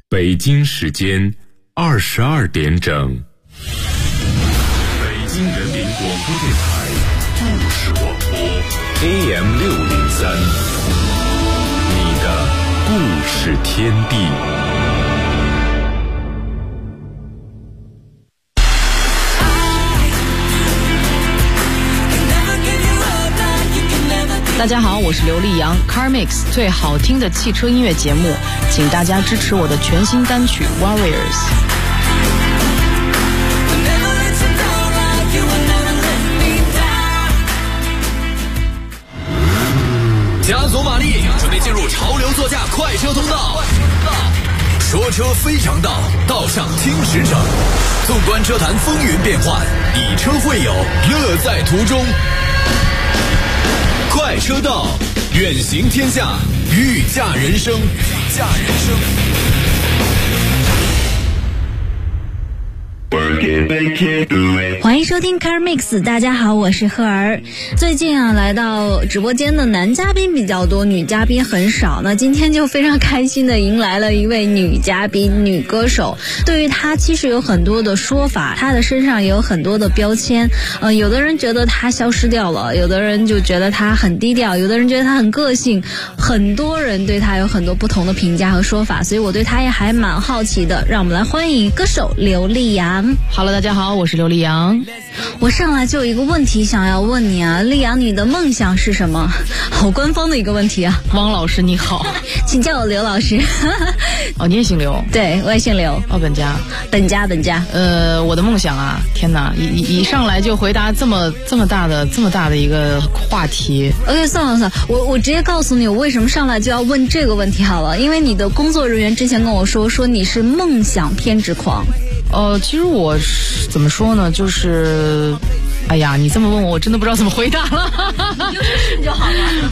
北京时间22点整。北京人民广播电台故事广播 AM603， 你的故事天地。 大家好，我是刘力扬。Car Mix 最好听的汽车音乐节目，请大家支持我的全新单曲 Warriors。 加足马力，准备进入潮流座驾快车通道。说车非常道，道上听实诚。纵观车坛风云变幻，以车会友，乐在途中。快车道，远行天下，御驾人生。 欢迎收听 Car Mix， 大家好，我是赫儿。最近来到直播间的男嘉宾比较多，女嘉宾很少。那今天就非常开心的迎来了一位女嘉宾，女歌手。对于她其实有很多的说法，她的身上也有很多的标签。有的人觉得她消失掉了，有的人就觉得她很低调，有的人觉得她很个性，很多人对她有很多不同的评价和说法，所以我对她也还蛮好奇的。让我们来欢迎歌手刘力扬。 Hello， 大家好，我是刘力扬。 我上来就有一个问题想要问你啊，力扬，你的梦想是什么？好官方的一个问题啊。 汪老师你好， 请叫我刘老师。 哦，你也姓刘？ 对，我也姓刘。 哦，本家。我的梦想啊，天哪，一上来就回答这么大的一个话题。 OK， 算了，我直接告诉你，我为什么上来就要问这个问题好了，因为你的工作人员之前跟我说你是梦想偏执狂。 其实我怎么说呢，就是，哎呀，你这么问我，我真的不知道怎么回答了。 你就信就好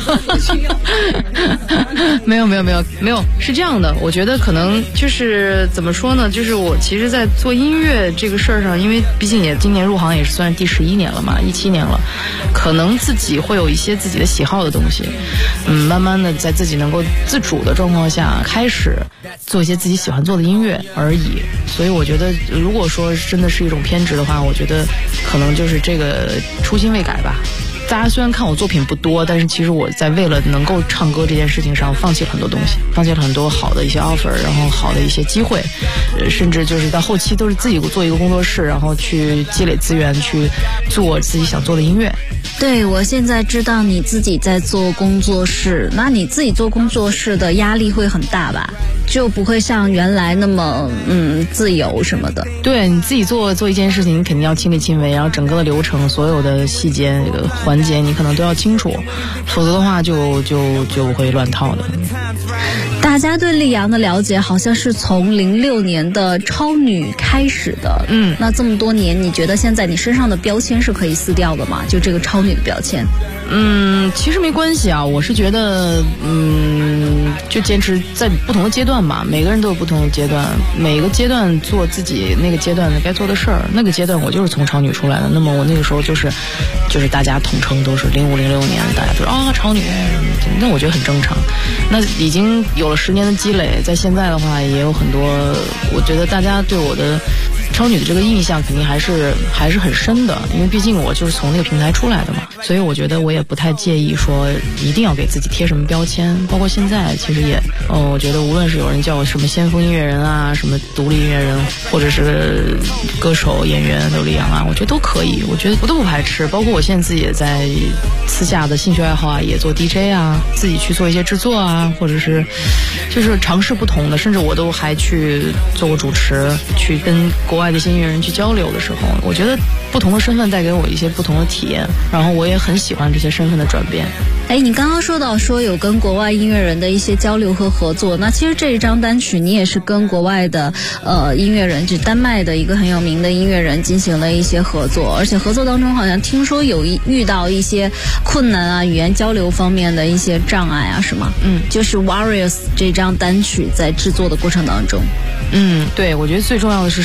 了。 没有，是这样的，我觉得可能就是怎么说呢，就是我其实在做音乐这个事儿上，因为毕竟也今年入行也是算第11年了嘛，17年了，可能自己会有一些自己的喜好的东西，慢慢的在自己能够自主的状况下，开始做一些自己喜欢做的音乐而已。所以我觉得，如果说真的是一种偏执的话，我觉得可能就是这个初心未改吧。大家虽然看我作品不多，但是其实我在为了能够唱歌这件事情上放弃了很多东西，放弃了很多好的一些 offer， 然后好的一些机会，甚至就是到后期都是自己做一个工作室，然后去积累资源，去做自己想做的音乐。 对，我现在知道你自己在做工作室，那你自己做工作室的压力会很大吧？就不会像原来那么自由什么的。对， 你自己做一件事情，你肯定要亲力亲为，然后整个的流程，所有的细节环节你可能都要清楚，否则的话就会乱套的。 大家对力扬的了解好像是从06年的超女开始的，那这么多年，你觉得现在你身上的标签是可以撕掉的吗？就这个超女的标签？ 其实没关系啊，我是觉得，就坚持在不同的阶段吧，每个人都有不同的阶段，每个阶段做自己那个阶段的该做的事儿。那个阶段我就是从超女出来的，那么我那个时候就是大家统称都是05、06年，大家都说超女，那我觉得很正常。那已经有了10年的积累，在现在的话也有很多，我觉得大家对我的超女的这个印象肯定还是很深的，因为毕竟我就是从那个平台出来的嘛，所以我觉得我也不太介意说一定要给自己贴什么标签。包括现在其实也我觉得无论是有人叫我什么先锋音乐人啊，什么独立音乐人，或者是歌手演员刘力扬啊，我觉得都可以，我觉得我都不排斥。包括我现在自己也在私下的兴趣爱好啊，也做 DJ 啊，自己去做一些制作啊，或者是就是尝试不同的，甚至我都还去做过主持，去跟国外的一些音乐人去交流的时候，我觉得不同的身份带给我一些不同的体验，然后我也很喜欢这些身份的转变。 你刚刚说到说有跟国外音乐人的一些交流和合作，那其实这一张单曲你也是跟国外的音乐人，就丹麦的一个很有名的音乐人进行了一些合作，而且合作当中好像听说有遇到一些困难啊，语言交流方面的一些障碍啊，是吗？就是 Warriors 这张单曲在制作的过程当中。 对，我觉得最重要的是时差。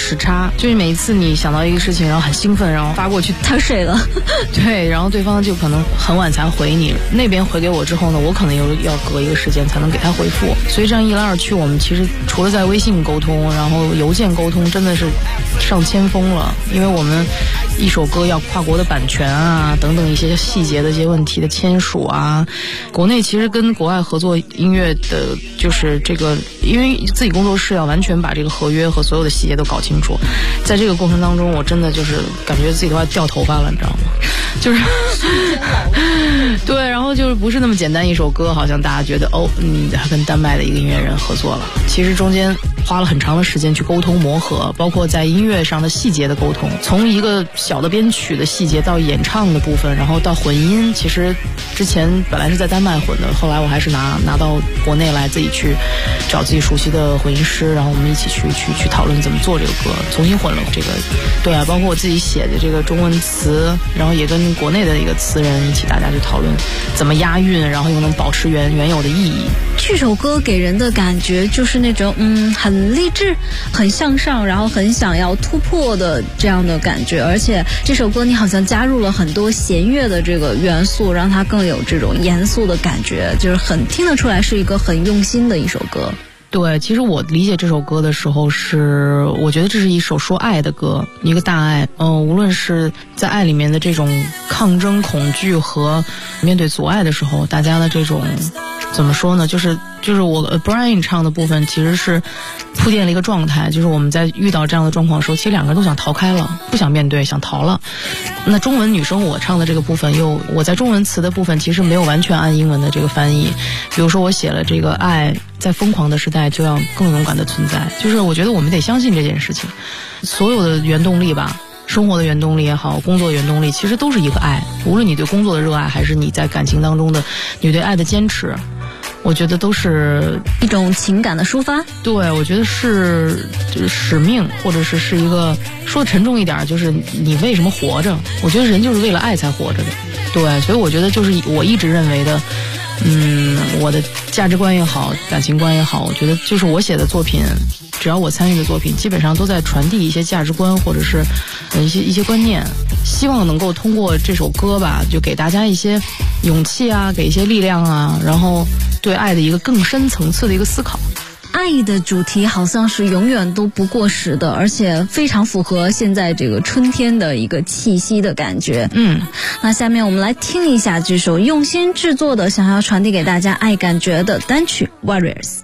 发，就是每一次你想到一个事情，然后很兴奋，然后发过去， 他睡了， 对，然后对方就可能很晚才回你，那边回给我之后呢，我可能又要隔一个时间才能给他回复，所以这样一来二去，我们其实除了在微信沟通，然后邮件沟通，真的是上千封了，因为我们一首歌要跨国的版权啊，等等一些细节的一些问题的签署啊，国内其实跟国外合作音乐的，就是这个，因为自己工作室要完全把这个合约和所有的细节都搞清楚，在这个过程当中，我真的就是感觉自己都要掉头发了，你知道吗？就是对，然后就是不是那么简单一首歌，好像大家觉得哦，他跟丹麦的一个音乐人合作了，其实中间花了很长的时间去沟通磨合，包括在音乐上的细节的沟通，从一个小的编曲的细节到演唱的部分，然后到混音，其实之前本来是在丹麦混的，后来我还是拿到国内来，自己去找自己熟悉的混音师，然后我们一起去讨论怎么做这个歌，重新混了这个，对啊，包括我自己写的这个中文词，然后也跟国内的一个词人一起，大家去讨论怎么押韵，然后又能保持原有的意义。 这首歌给人的感觉就是那种很励志、很向上，然后很想要突破的这样的感觉。而且这首歌你好像加入了很多弦乐的这个元素，让它更有这种严肃的感觉，就是很听得出来是一个很用心的一首歌。 对，其实我理解这首歌的时候是，我觉得这是一首说爱的歌，一个大爱。无论是在爱里面的这种抗争、恐惧和面对阻碍的时候，大家的这种怎么说呢？就是我Brian 唱的部分其实是铺垫了一个状态，就是我们在遇到这样的状况的时候，其实两个人都想逃开了，不想面对，想逃了。那中文女生我唱的这个部分我在中文词的部分其实没有完全按英文的这个翻译，比如说我写了这个爱在疯狂的时代就要更勇敢的存在，就是我觉得我们得相信这件事情，所有的原动力吧，生活的原动力也好，工作的原动力其实都是一个爱，无论你对工作的热爱还是你在感情当中的你对爱的坚持，我觉得都是一种情感的抒发。 对，我觉得是就是使命，或者是一个说的沉重一点，就是你为什么活着，我觉得人就是为了爱才活着的。对，所以我觉得就是我一直认为的我的价值观也好，感情观也好，我觉得就是我写的作品，只要我参与的作品基本上都在传递一些价值观，或者是一些观念，希望能够通过这首歌吧，就给大家一些勇气啊，给一些力量啊，然后对爱的一个更深层次的一个思考。 爱的主题好像是永远都不过时的，而且非常符合现在这个春天的一个气息的感觉。那下面我们来听一下这首用心制作的想要传递给大家爱感觉的单曲 Warriors。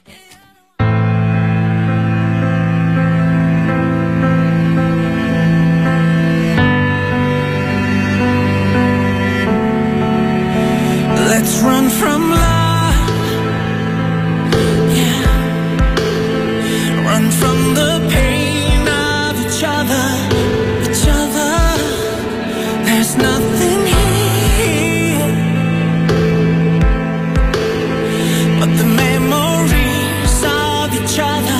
Let's run from love, yeah. Run from the pain of each other. There's nothing here but the memories of each other.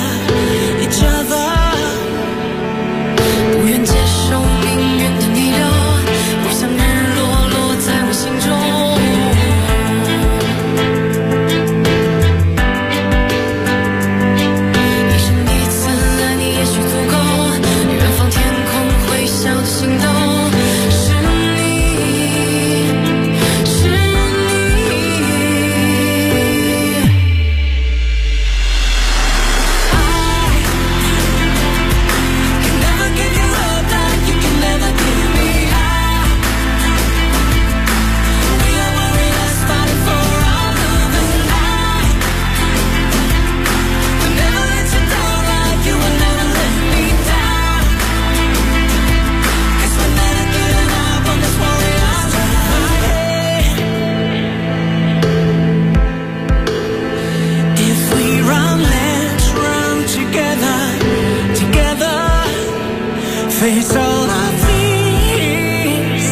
不愿接受命运的逆流，不想日落落在我心中。Face all our fears,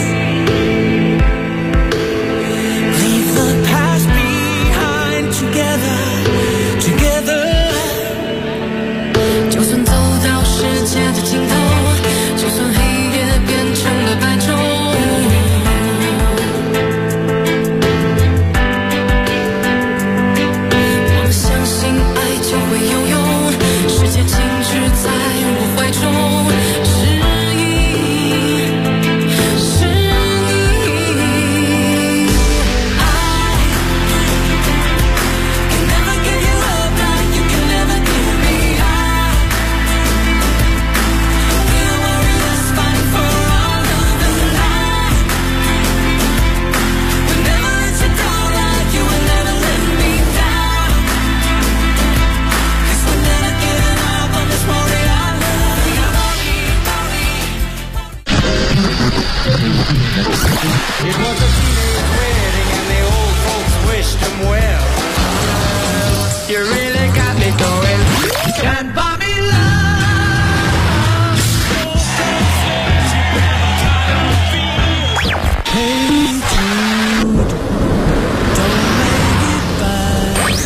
leave the past behind together. 就算走到世界的尽头，就算黑夜变成了白昼，我们相信爱就会有用，世界静止在我怀中。 Can't buy me love. Hey Jude, don't make it bad.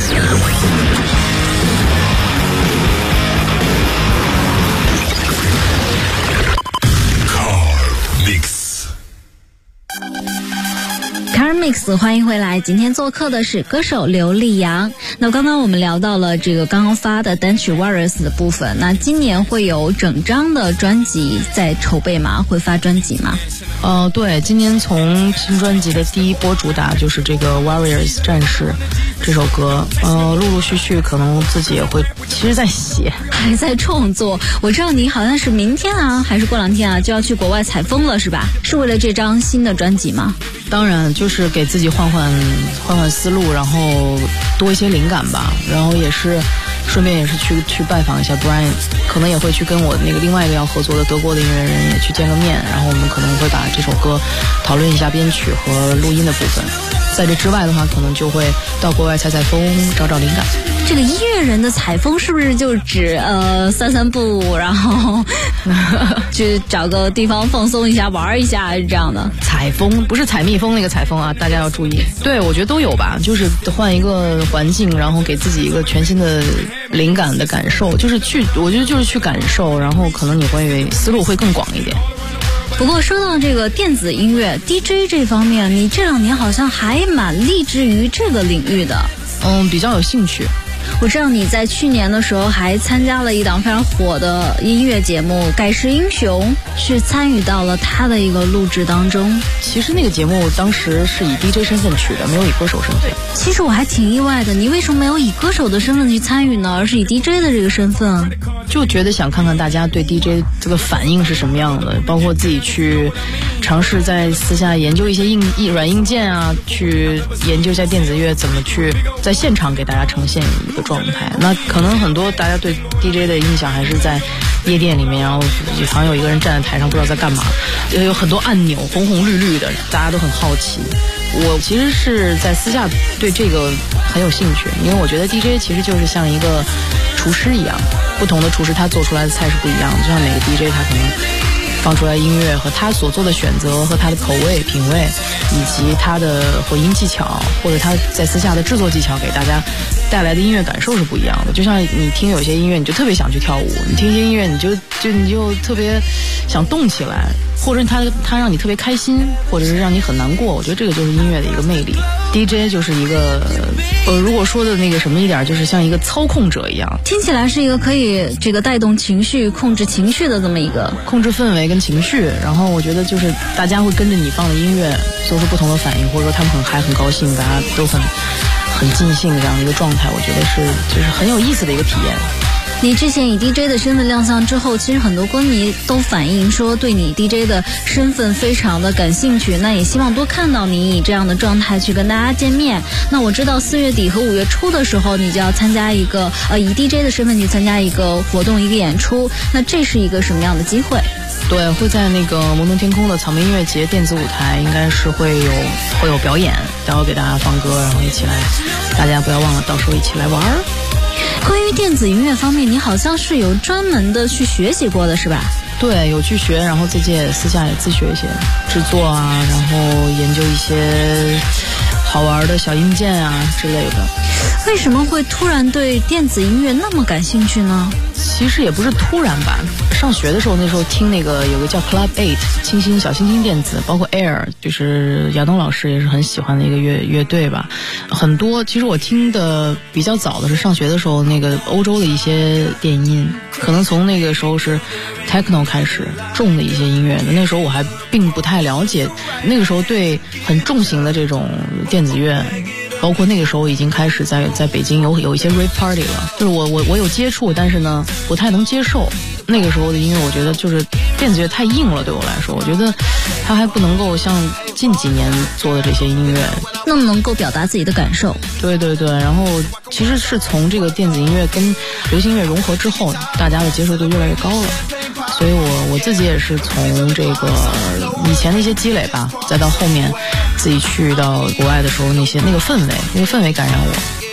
Mix， 欢迎回来。今天做客的是歌手刘力扬。那刚刚我们聊到了这个刚刚发的单曲 Warriors 的部分，那今年会有整张的专辑在筹备吗？会发专辑吗？ 对，今年从新专辑的第一波主打就是这个 Warriors 战士这首歌，陆陆续续可能自己也会，其实在写， 还在创作。我知道你好像是明天啊，还是过两天啊，就要去国外采风了，是吧？是为了这张新的专辑吗？ 当然，就是给自己换换思路，然后多一些灵感吧。然后也是顺便也是去拜访一下 Brian， 可能也会去跟我那个另外一个要合作的德国的音乐人也去见个面，然后我们可能会把这首歌讨论一下编曲和录音的部分。在这之外的话，可能就会到国外采风，找灵感。 这个音乐人的采风是不是就指散步，然后去找个地方放松一下，玩一下这样的？ 采风不是采蜜蜂那个采风啊，大家要注意。对，我觉得都有吧，就是换一个环境，然后给自己一个全新的灵感的感受，我觉得就是去感受，然后可能你会思路会更广一点。 不过说到这个电子音乐 DJ 这方面，你这2年好像还蛮立志于这个领域的。 比较有兴趣。 我知道你在去年的时候还参加了一档非常火的音乐节目《盖世英雄》，是参与到了他的一个录制当中。 其实那个节目当时是以 DJ 身份去的，没有以歌手身份。 其实我还挺意外的，你为什么没有以歌手的身份去参与呢，而是以 DJ 的这个身份啊？ 就觉得想看看大家对 DJ 这个反应是什么样的，包括自己去尝试在私下研究一些软硬件啊，去研究一下电子乐怎么去在现场给大家呈现一个状态。那可能很多大家对 DJ 的印象还是在夜店里面，然后好像有一个人站在台上不知道在干嘛，有很多按钮红红绿绿的，大家都很好奇。我其实是在私下对这个很有兴趣，因为我觉得 DJ 其实就是像一个厨师一样，不同的厨师他做出来的菜是不一样的，就像每个 DJ 他可能放出来音乐和他所做的选择和他的口味品味以及他的混音技巧或者他在私下的制作技巧给大家带来的音乐感受是不一样的。就像你听有些音乐你就特别想去跳舞，你听一些音乐你就特别想动起来，或者他让你特别开心，或者是让你很难过。我觉得这个就是音乐的一个魅力。DJ 就是一个如果说的那个什么一点，就是像一个操控者一样， 听起来是一个可以这个带动情绪控制情绪的这么一个控制氛围跟情绪。然后我觉得就是大家会跟着你放的音乐做出不同的反应，或者说他们很嗨很高兴，大家都很尽兴这样的一个状态，我觉得就是很有意思的一个体验。 你之前以 DJ 的身份亮相之后，其实很多歌迷都反映说对你 DJ 的身份非常的感兴趣，那也希望多看到你以这样的状态去跟大家见面。那我知道4月底和5月初的时候，你就要参加一个以 DJ 的身份去参加一个活动一个演出，那这是一个什么样的机会？ 对，会在那个蒙蒙天空的草莓音乐节电子舞台，应该是会有表演，待会给大家放歌，然后一起来，大家不要忘了到时候一起来玩。 关于电子音乐方面，你好像是有专门的去学习过的是吧？ 对，有去学，然后自己也私下也自学一些制作啊，然后研究一些好玩的小硬件啊之类的。 为什么会突然对电子音乐那么感兴趣呢？ 其实也不是突然吧，上学的时候那时候听那个有个叫 Club 8小星星电子，包括 Air， 就是亚东老师也是很喜欢的一个乐队吧。很多其实我听的比较早的是上学的时候那个欧洲的一些电音，可能从那个时候是 Techno 开始重的一些音乐的，那时候我还并不太了解，那个时候对很重型的这种电子乐，包括那个时候已经开始在北京有一些 rave party 了，就是我有接触，但是呢不太能接受那个时候的音乐。我觉得就是电子乐太硬了，对我来说，我觉得它还不能够像近几年做的这些音乐那么能够表达自己的感受。 对对对，然后其实是从这个电子音乐跟流行音乐融合之后，大家的接受度越来越高了。所以我自己也是从这个以前的一些积累吧，再到后面自己去到国外的时候，那个氛围感染我。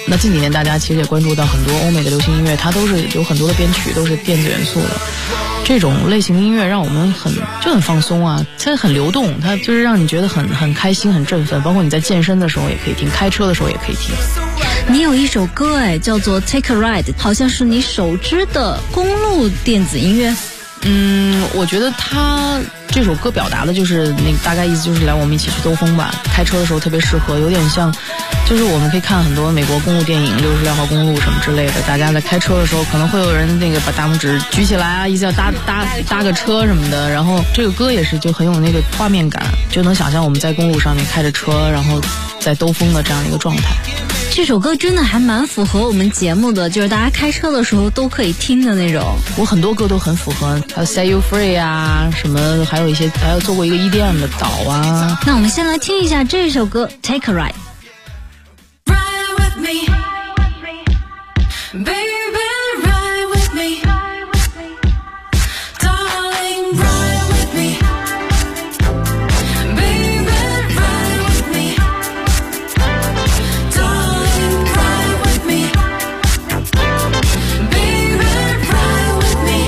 那近几年大家其实也关注到很多欧美的流行音乐，它都是有很多的编曲都是电子元素的。这种类型的音乐让我们很放松啊，它很流动，它就是让你觉得很开心、很振奋。包括你在健身的时候也可以听，开车的时候也可以听。 你有一首歌叫做 Take a Ride， 好像是你首支的公路电子音乐。 我觉得他这首歌表达的就是那个大概意思就是来我们一起去兜风吧，开车的时候特别适合，有点像就是我们可以看很多美国公路电影，66号公路什么之类的，大家在开车的时候可能会有人那个把大拇指举起来啊，一下搭个车什么的，然后这个歌也是就很有那个画面感，就能想象我们在公路上面开着车，然后在兜风的这样一个状态。 这首歌真的还蛮符合我们节目的，就是大家开车的时候都可以听的那种。 我很多歌都很符合，还有 Set You Free 啊什么，还有做过一个 EDM 的岛啊。 那我们先来听一下这首歌 Take a Ride。Ride with me, baby, ride with me, darling, ride with me, baby, ride with me, darling, ride with me, baby, ride with me,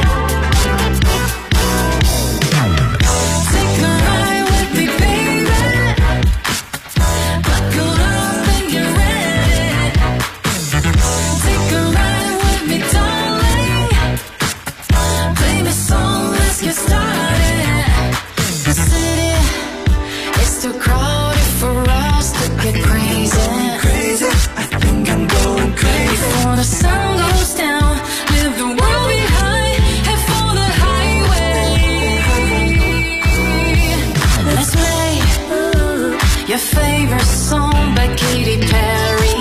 take a ride with me, baby, buckle up and get ready, take a ride with me, darling, play me song, let's get started. The city is too crowded for us to get crazy. I think I'm going crazy. Before the sun goes down, leave the world behind, head for the highway. Let's play your favorite song by Katy Perry.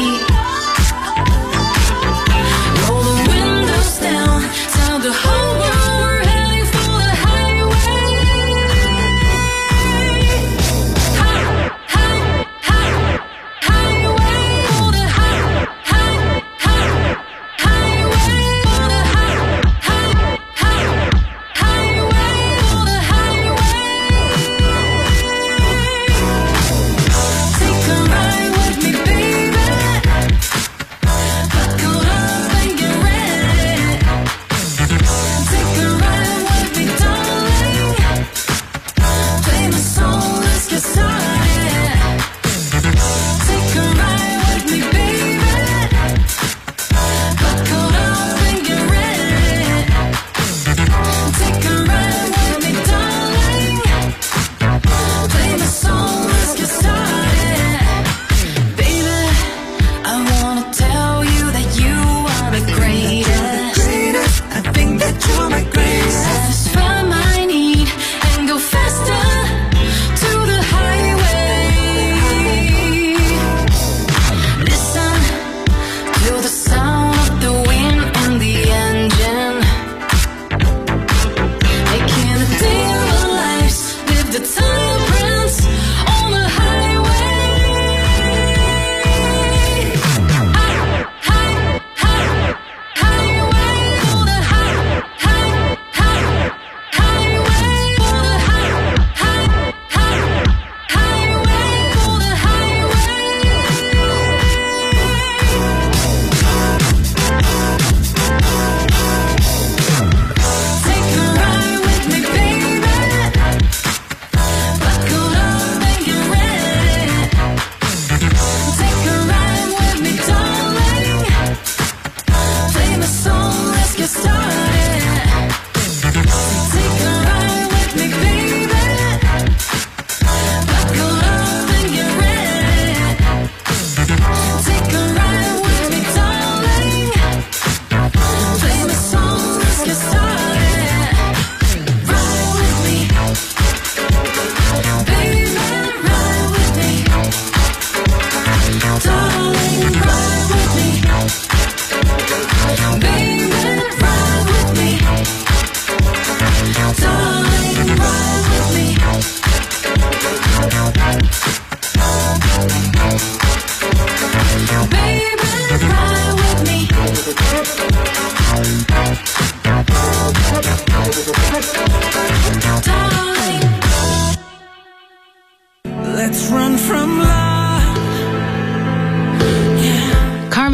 Roll the windows down, tell the whole world we're heading for the highway. Highway, for the highway.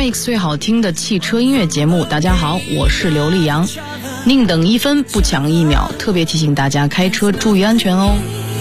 Mix 最好听的汽车音乐节目，大家好，我是刘力扬。宁等1分不抢1秒，特别提醒大家开车注意安全哦。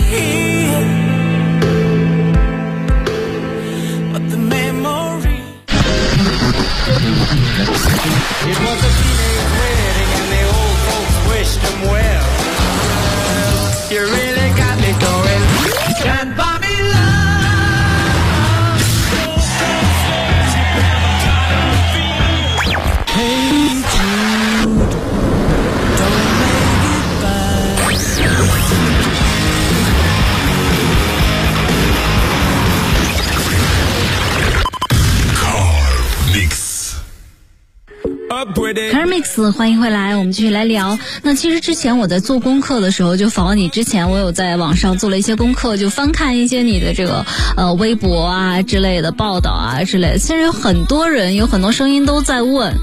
Car Mix 欢迎回来，我们继续来聊。那其实之前我在做功课的时候，就访问你之前，我有在网上做了一些功课，就翻看一些你的这个微博啊之类的报道啊之类的。其实有很多人，有很多声音都在问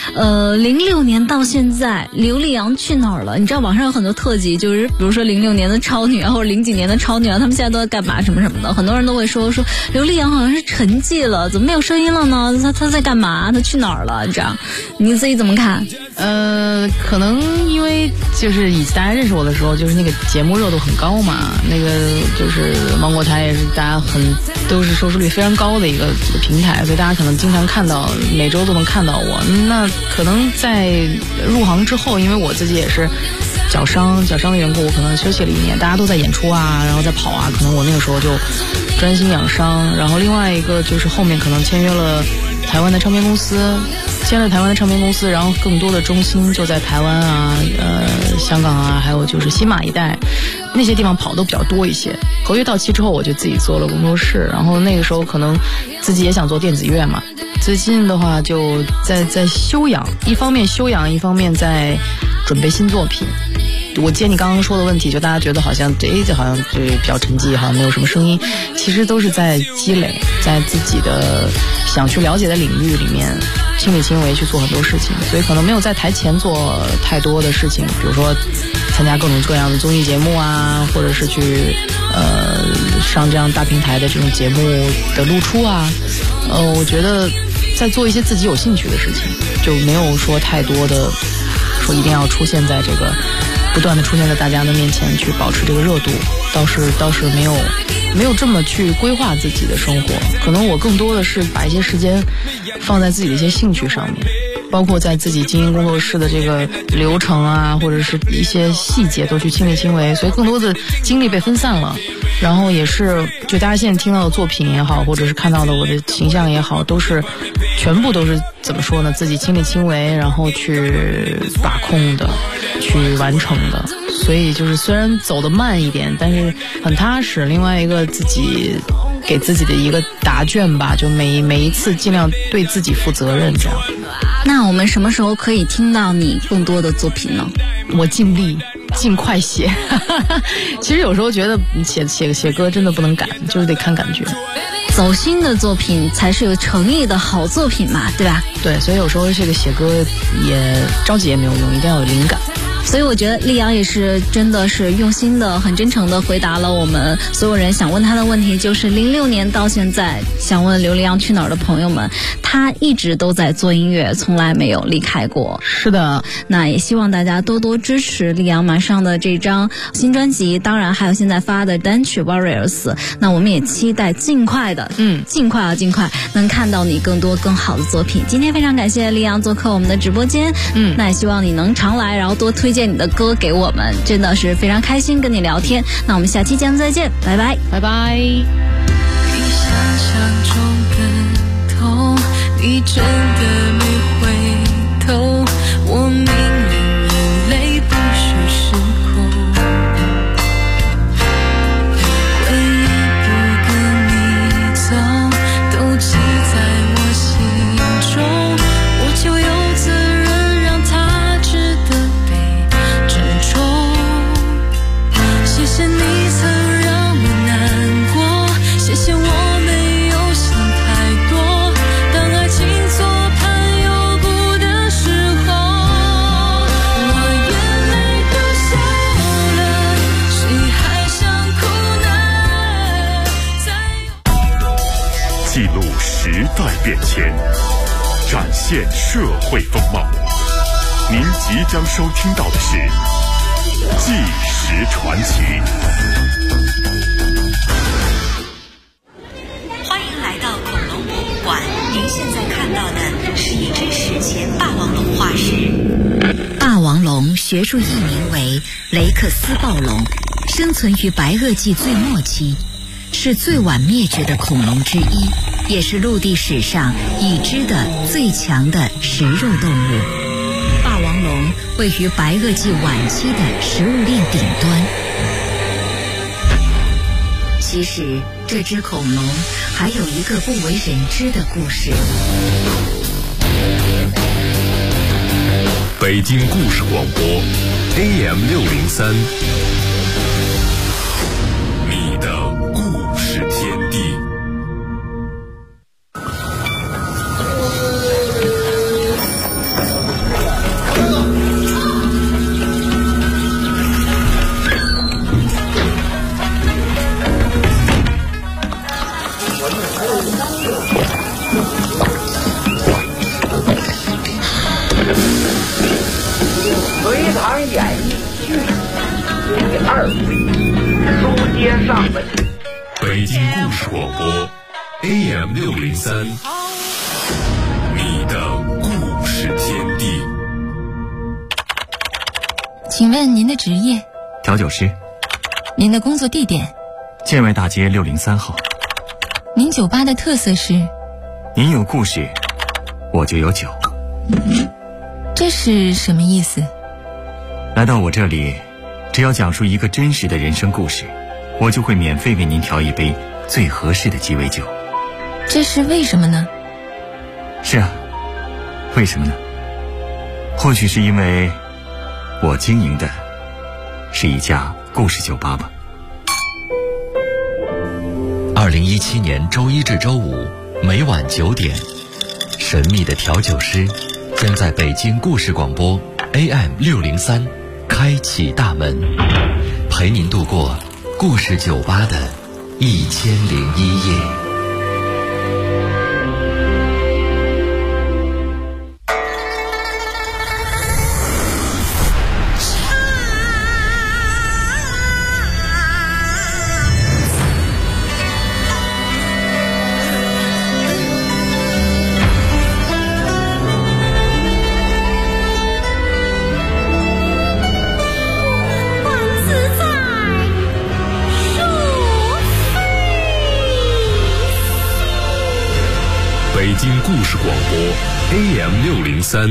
，06年到现在，刘力扬去哪儿了？你知道网上有很多特辑，就是比如说06年的超女啊，或者0几年的超女啊，他们现在都在干嘛什么什么的。很多人都会说刘力扬好像是沉寂了，怎么没有声音了呢？他在干嘛？他去哪儿了？这样。你自己怎么看？ 可能因为就是以前大家认识我的时候，就是那个节目热度很高嘛，那个就是芒果台也是大家都是收视率非常高的一个平台，所以大家可能经常看到，每周都能看到我。那可能在入行之后，因为我自己也是脚伤的缘故，我可能休息了1年，大家都在演出啊，然后在跑啊，可能我那个时候就专心养伤。然后另外一个就是后面可能签约了台湾的唱片公司，然后更多的中心就在台湾啊、香港啊，还有就是新马一带那些地方跑都比较多一些。合约到期之后，我就自己做了工作室，然后那个时候可能自己也想做电子乐嘛。最近的话就在休养，一方面休养，一方面在准备新作品。我接你刚刚说的问题，就大家觉得好像好像就比较沉寂，好像没有什么声音，其实都是在积累，在自己的想去了解的领域里面亲力亲为去做很多事情，所以可能没有在台前做太多的事情，比如说参加各种各样的综艺节目啊，或者是去上这样大平台的这种节目的露出啊，我觉得在做一些自己有兴趣的事情，就没有说太多的说一定要出现在这个不断的出现在大家的面前去保持这个热度，倒是没有这么去规划自己的生活。可能我更多的是把一些时间放在自己的一些兴趣上面，包括在自己经营工作室的这个流程啊，或者是一些细节都去亲力亲为，所以更多的精力被分散了。然后也是就大家现在听到的作品也好，或者是看到的我的形象也好，全部都是怎么说呢，自己亲力亲为，然后去把控的，去完成的。所以就是虽然走得慢一点，但是很踏实。另外一个自己给自己的一个答卷吧，就每一次尽量对自己负责任这样。 那我们什么时候可以听到你更多的作品呢？ 我尽快写其实有时候觉得写歌真的不能赶，就是得看感觉。 走心的作品才是有诚意的好作品嘛，对吧？ 对，所以有时候这个写歌也着急也没有用，一定要有灵感。 所以我觉得力扬也是真的是用心的，很真诚的回答了我们所有人想问他的问题，就是06年到现在想问刘力扬去哪儿的朋友们，他一直都在做音乐，从来没有离开过。 是的， 那也希望大家多多支持力扬马上的这张新专辑，当然还有现在发的单曲 Warriors。 那我们也期待尽快尽快能看到你更多更好的作品。今天非常感谢力扬做客我们的直播间，那也希望你能常来，然后多推荐你的歌给我们，真的是非常开心跟你聊天。那我们下期节目再见，拜拜， 拜拜。 比想象中更痛，你真的没回头，我明明眼泪不许失控，回忆不跟你走，都记在我心中，我就有责任让它值得被珍重。谢谢你曾让我难过，谢谢我没有想太多，当爱情做朋友现社会风貌。您即将收听到的是《纪实传奇》。 欢迎来到恐龙博物馆，您现在看到的是一只史前霸王龙化石。霸王龙学术译名为雷克斯暴龙，生存于白垩纪最末期，是最晚灭绝的恐龙之一，也是陆地史上已知的最强的食肉动物。霸王龙位于白垩纪晚期的食物链顶端。其实这只恐龙还有一个不为人知的故事。 北京故事广播 AM603， 你的故事天地。 隋唐演义剧第2回，书接上文。 北京故事广播 AM603， 你的故事天地。 请问您的职业？ 调酒师。 您的工作地点？ 建外大街603号。 您酒吧的特色是？ 您有故事，我就有酒。 这是什么意思？ 来到我这里，只要讲述一个真实的人生故事，我就会免费为您调一杯最合适的鸡尾酒。 这是为什么呢？ 是啊，为什么呢？或许是因为我经营的是一家故事酒吧吧。 2017年周一至周五每晚9点，神秘的调酒师将在北京故事广播 AM603 开启大门，陪您度过故事酒吧的1001夜。 北京故事广播 AM603，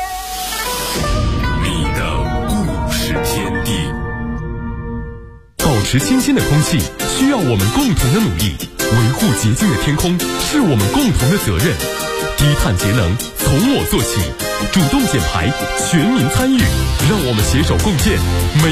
你的故事天地。保持新鲜的空气需要我们共同的努力，维护洁净的天空是我们共同的责任。低碳节能从我做起，主动减排，全民参与，让我们携手共建美